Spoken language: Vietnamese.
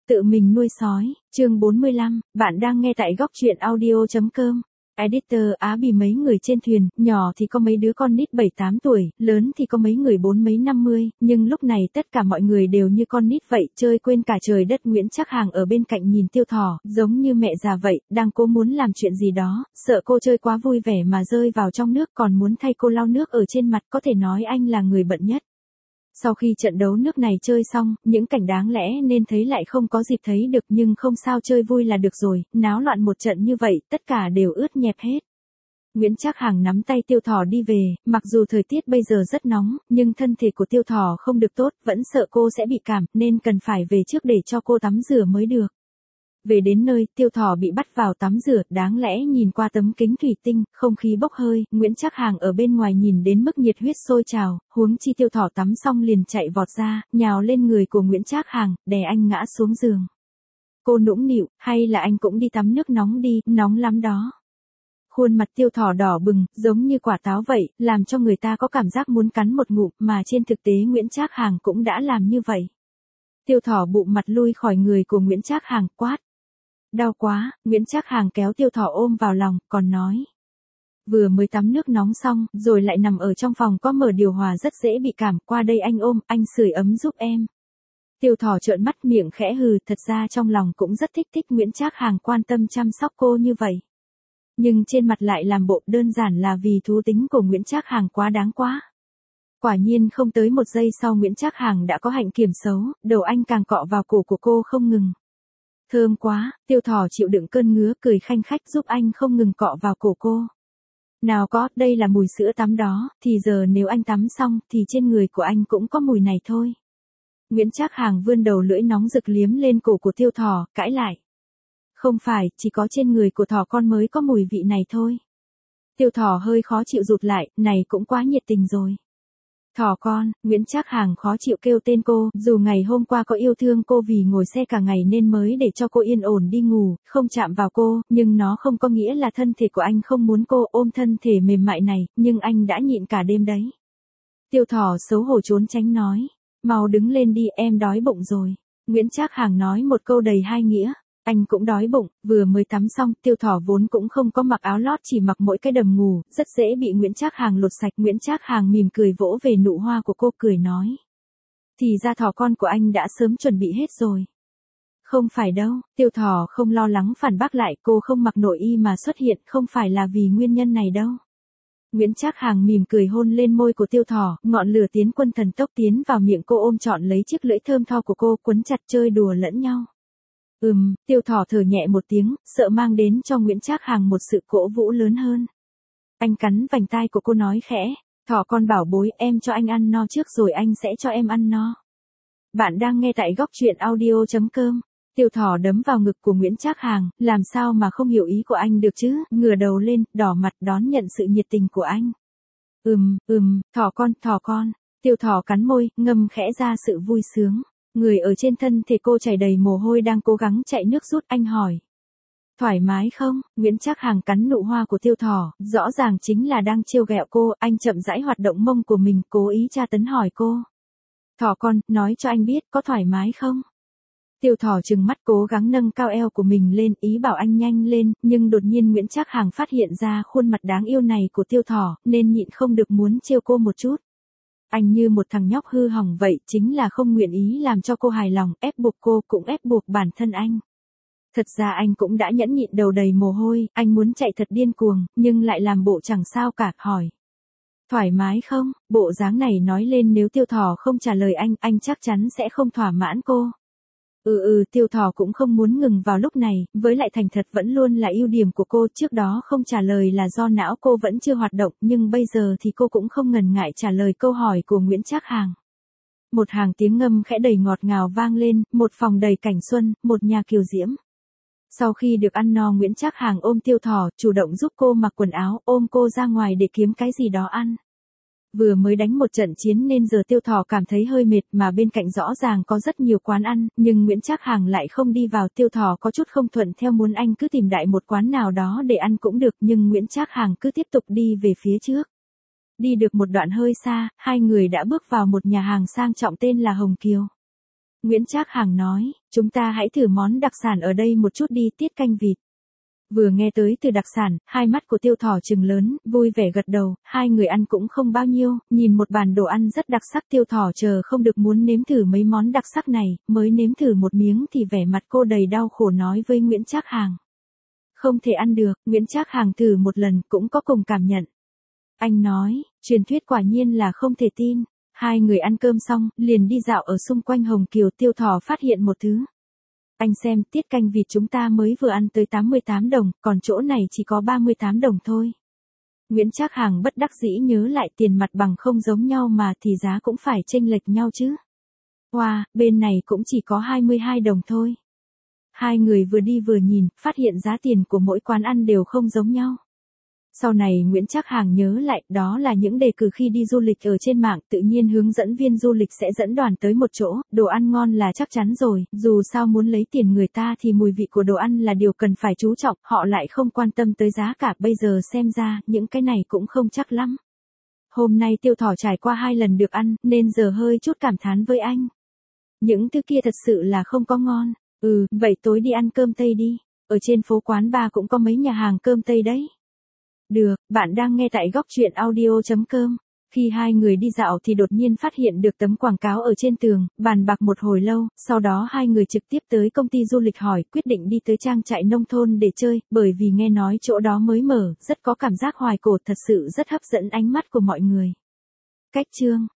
Tự mình nuôi sói, chương 45, bạn đang nghe tại góc truyện audio.com. Editor Á Bì mấy người trên thuyền, nhỏ thì có mấy đứa con nít 7-8 tuổi, lớn thì có mấy người 4 mấy 50, nhưng lúc này tất cả mọi người đều như con nít vậy, chơi quên cả trời đất. Nguyễn Trác Hàng ở bên cạnh nhìn Tiêu Thỏ, giống như mẹ già vậy, đang cố muốn làm chuyện gì đó, sợ cô chơi quá vui vẻ mà rơi vào trong nước, còn muốn thay cô lau nước ở trên mặt, có thể nói anh là người bận nhất. Sau khi trận đấu nước này chơi xong, những cảnh đáng lẽ nên thấy lại không có dịp thấy được, nhưng không sao, chơi vui là được rồi, náo loạn một trận như vậy, tất cả đều ướt nhẹp hết. Nguyễn Trác Hàng nắm tay Tiêu Thỏ đi về, mặc dù thời tiết bây giờ rất nóng, nhưng thân thể của Tiêu Thỏ không được tốt, vẫn sợ cô sẽ bị cảm, nên cần phải về trước để cho cô tắm rửa mới được. Về đến nơi, Tiêu Thỏ bị bắt vào tắm rửa, đáng lẽ nhìn qua tấm kính thủy tinh, không khí bốc hơi, Nguyễn Trác Hàng ở bên ngoài nhìn đến mức nhiệt huyết sôi trào, huống chi Tiêu Thỏ tắm xong liền chạy vọt ra, nhào lên người của Nguyễn Trác Hàng, đè anh ngã xuống giường. Cô nũng nịu, hay là anh cũng đi tắm nước nóng đi, nóng lắm đó. Khuôn mặt Tiêu Thỏ đỏ bừng, giống như quả táo vậy, làm cho người ta có cảm giác muốn cắn một ngụm, mà trên thực tế Nguyễn Trác Hàng cũng đã làm như vậy. Tiêu Thỏ bụng mặt lui khỏi người của Nguyễn Trác Hàng, quát. Đau quá, Nguyễn Trác Hàng kéo Tiêu Thỏ ôm vào lòng, còn nói. Vừa mới tắm nước nóng xong, rồi lại nằm ở trong phòng có mở điều hòa rất dễ bị cảm, qua đây anh ôm, anh sưởi ấm giúp em. Tiêu Thỏ trợn mắt miệng khẽ hừ, thật ra trong lòng cũng rất thích Nguyễn Trác Hàng quan tâm chăm sóc cô như vậy. Nhưng trên mặt lại làm bộ đơn giản là vì thú tính của Nguyễn Trác Hàng quá đáng quá. Quả nhiên không tới một giây sau Nguyễn Trác Hàng đã có hạnh kiểm xấu, đầu anh càng cọ vào cổ của cô không ngừng. Thơm quá, Tiêu Thỏ chịu đựng cơn ngứa, cười khanh khách giúp anh không ngừng cọ vào cổ cô. Nào có, đây là mùi sữa tắm đó, thì giờ nếu anh tắm xong, thì trên người của anh cũng có mùi này thôi. Nguyễn Trác Hàng vươn đầu lưỡi nóng rực liếm lên cổ của Tiêu Thỏ, cãi lại. Không phải, chỉ có trên người của thỏ con mới có mùi vị này thôi. Tiêu Thỏ hơi khó chịu rụt lại, này cũng quá nhiệt tình rồi. Thỏ con, Nguyễn Trác Hàng khó chịu kêu tên cô, dù ngày hôm qua có yêu thương cô vì ngồi xe cả ngày nên mới để cho cô yên ổn đi ngủ, không chạm vào cô, nhưng nó không có nghĩa là thân thể của anh không muốn cô ôm thân thể mềm mại này, nhưng anh đã nhịn cả đêm đấy. Tiêu Thỏ xấu hổ trốn tránh nói, mau đứng lên đi, em đói bụng rồi. Nguyễn Trác Hàng nói một câu đầy hai nghĩa. Anh cũng đói bụng, vừa mới tắm xong, Tiêu Thỏ vốn cũng không có mặc áo lót, chỉ mặc mỗi cái đầm ngủ, rất dễ bị Nguyễn Trác Hàng lột sạch. Nguyễn Trác Hàng mỉm cười vỗ về nụ hoa của cô, cười nói. Thì ra thỏ con của anh đã sớm chuẩn bị hết rồi. Không phải đâu, Tiêu Thỏ không lo lắng phản bác lại, cô không mặc nội y mà xuất hiện, không phải là vì nguyên nhân này đâu. Nguyễn Trác Hàng mỉm cười hôn lên môi của Tiêu Thỏ, ngọn lửa tiến quân thần tốc tiến vào miệng cô, ôm trọn lấy chiếc lưỡi thơm tho của cô, quấn chặt chơi đùa lẫn nhau. Tiêu Thỏ thở nhẹ một tiếng, sợ mang đến cho Nguyễn Trác Hàng một sự cổ vũ lớn hơn. Anh cắn vành tai của cô nói khẽ, Thỏ con bảo bối, em cho anh ăn no trước rồi anh sẽ cho em ăn no. Bạn đang nghe tại góc truyện audio.com. Tiêu Thỏ đấm vào ngực của Nguyễn Trác Hàng, làm sao mà không hiểu ý của anh được chứ, ngửa đầu lên, đỏ mặt đón nhận sự nhiệt tình của anh. Thỏ con. Tiêu Thỏ cắn môi, ngâm khẽ ra sự vui sướng. Người ở trên thân thể cô chảy đầy mồ hôi đang cố gắng chạy nước rút, anh hỏi. Thoải mái không? Nguyễn Trác Hàng cắn nụ hoa của Tiêu Thỏ, rõ ràng chính là đang trêu ghẹo cô, anh chậm rãi hoạt động mông của mình, cố ý tra tấn hỏi cô. Thỏ con, nói cho anh biết, có thoải mái không? Tiêu Thỏ trừng mắt cố gắng nâng cao eo của mình lên, ý bảo anh nhanh lên, nhưng đột nhiên Nguyễn Trác Hàng phát hiện ra khuôn mặt đáng yêu này của Tiêu Thỏ, nên nhịn không được muốn trêu cô một chút. Anh như một thằng nhóc hư hỏng vậy, chính là không nguyện ý làm cho cô hài lòng, ép buộc cô cũng ép buộc bản thân anh. Thật ra anh cũng đã nhẫn nhịn, đầu đầy mồ hôi, anh muốn chạy thật điên cuồng, nhưng lại làm bộ chẳng sao cả, hỏi. Thoải mái không? Bộ dáng này nói lên nếu Tiêu Thỏ không trả lời anh chắc chắn sẽ không thỏa mãn cô. Tiêu Thỏ cũng không muốn ngừng vào lúc này, với lại thành thật vẫn luôn là ưu điểm của cô, trước đó không trả lời là do não cô vẫn chưa hoạt động, nhưng bây giờ thì cô cũng không ngần ngại trả lời câu hỏi của Nguyễn Trác Hàng. Một hàng tiếng ngâm khẽ đầy ngọt ngào vang lên, một phòng đầy cảnh xuân, một nhà kiều diễm. Sau khi được ăn no, Nguyễn Trác Hàng ôm Tiêu Thỏ, chủ động giúp cô mặc quần áo, ôm cô ra ngoài để kiếm cái gì đó ăn. Vừa mới đánh một trận chiến nên giờ Tiêu Thỏ cảm thấy hơi mệt, mà bên cạnh rõ ràng có rất nhiều quán ăn, nhưng Nguyễn Trác Hàng lại không đi vào. Tiêu Thỏ có chút không thuận theo, muốn anh cứ tìm đại một quán nào đó để ăn cũng được, nhưng Nguyễn Trác Hàng cứ tiếp tục đi về phía trước. Đi được một đoạn hơi xa, hai người đã bước vào một nhà hàng sang trọng tên là Hồng Kiều. Nguyễn Trác Hàng nói, chúng ta hãy thử món đặc sản ở đây một chút đi, tiết canh vịt. Vừa nghe tới từ đặc sản, hai mắt của Tiêu Thỏ trừng lớn, vui vẻ gật đầu, hai người ăn cũng không bao nhiêu, nhìn một bàn đồ ăn rất đặc sắc. Tiêu Thỏ chờ không được muốn nếm thử mấy món đặc sắc này, mới nếm thử một miếng thì vẻ mặt cô đầy đau khổ nói với Nguyễn Trác Hàng. Không thể ăn được. Nguyễn Trác Hàng thử một lần cũng có cùng cảm nhận. Anh nói, truyền thuyết quả nhiên là không thể tin. Hai người ăn cơm xong, liền đi dạo ở xung quanh Hồng Kiều. Tiêu Thỏ phát hiện một thứ. Anh xem, tiết canh vịt chúng ta mới vừa ăn tới 88 đồng, còn chỗ này chỉ có 38 đồng thôi. Nguyễn Trác Hàng bất đắc dĩ nhớ lại tiền mặt bằng không giống nhau mà thì giá cũng phải chênh lệch nhau chứ. Wow, bên này cũng chỉ có 22 đồng thôi. Hai người vừa đi vừa nhìn, phát hiện giá tiền của mỗi quán ăn đều không giống nhau. Sau này Nguyễn Trác Hàng nhớ lại, đó là những đề cử khi đi du lịch ở trên mạng, tự nhiên hướng dẫn viên du lịch sẽ dẫn đoàn tới một chỗ, đồ ăn ngon là chắc chắn rồi, dù sao muốn lấy tiền người ta thì mùi vị của đồ ăn là điều cần phải chú trọng, họ lại không quan tâm tới giá cả, bây giờ xem ra, những cái này cũng không chắc lắm. Hôm nay Tiêu Thỏ trải qua 2 lần được ăn, nên giờ hơi chút cảm thán với anh. Những thứ kia thật sự là không có ngon. Vậy tối đi ăn cơm Tây đi, ở trên phố Quán Ba cũng có mấy nhà hàng cơm Tây đấy. Được, bạn đang nghe tại góc truyện audio.com. Khi hai người đi dạo thì đột nhiên phát hiện được tấm quảng cáo ở trên tường, bàn bạc một hồi lâu, sau đó hai người trực tiếp tới công ty du lịch hỏi, quyết định đi tới trang trại nông thôn để chơi, bởi vì nghe nói chỗ đó mới mở, rất có cảm giác hoài cổ, thật sự rất hấp dẫn ánh mắt của mọi người. Cách chương